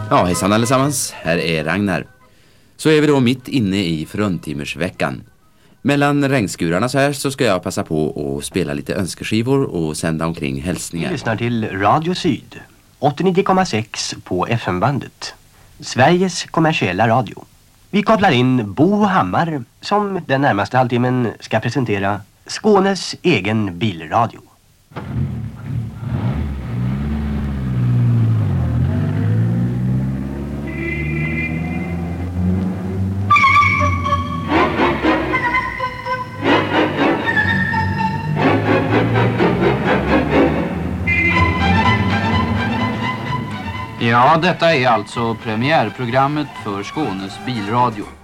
Ja, hejsan allesammans. Här är Ragnar. Så är vi då mitt inne i fruntimmersveckan. Mellan regnskurarna så här så ska jag passa på att spela lite önskeskivor och sända omkring hälsningar. Vi lyssnar till Radio Syd, 89,6 på FM-bandet. Sveriges kommersiella radio. Vi kopplar in Bo Hammar som den närmaste halvtimmen ska presentera Skånes egen bilradio. Ja, detta är alltså premiärprogrammet för Skånes bilradio.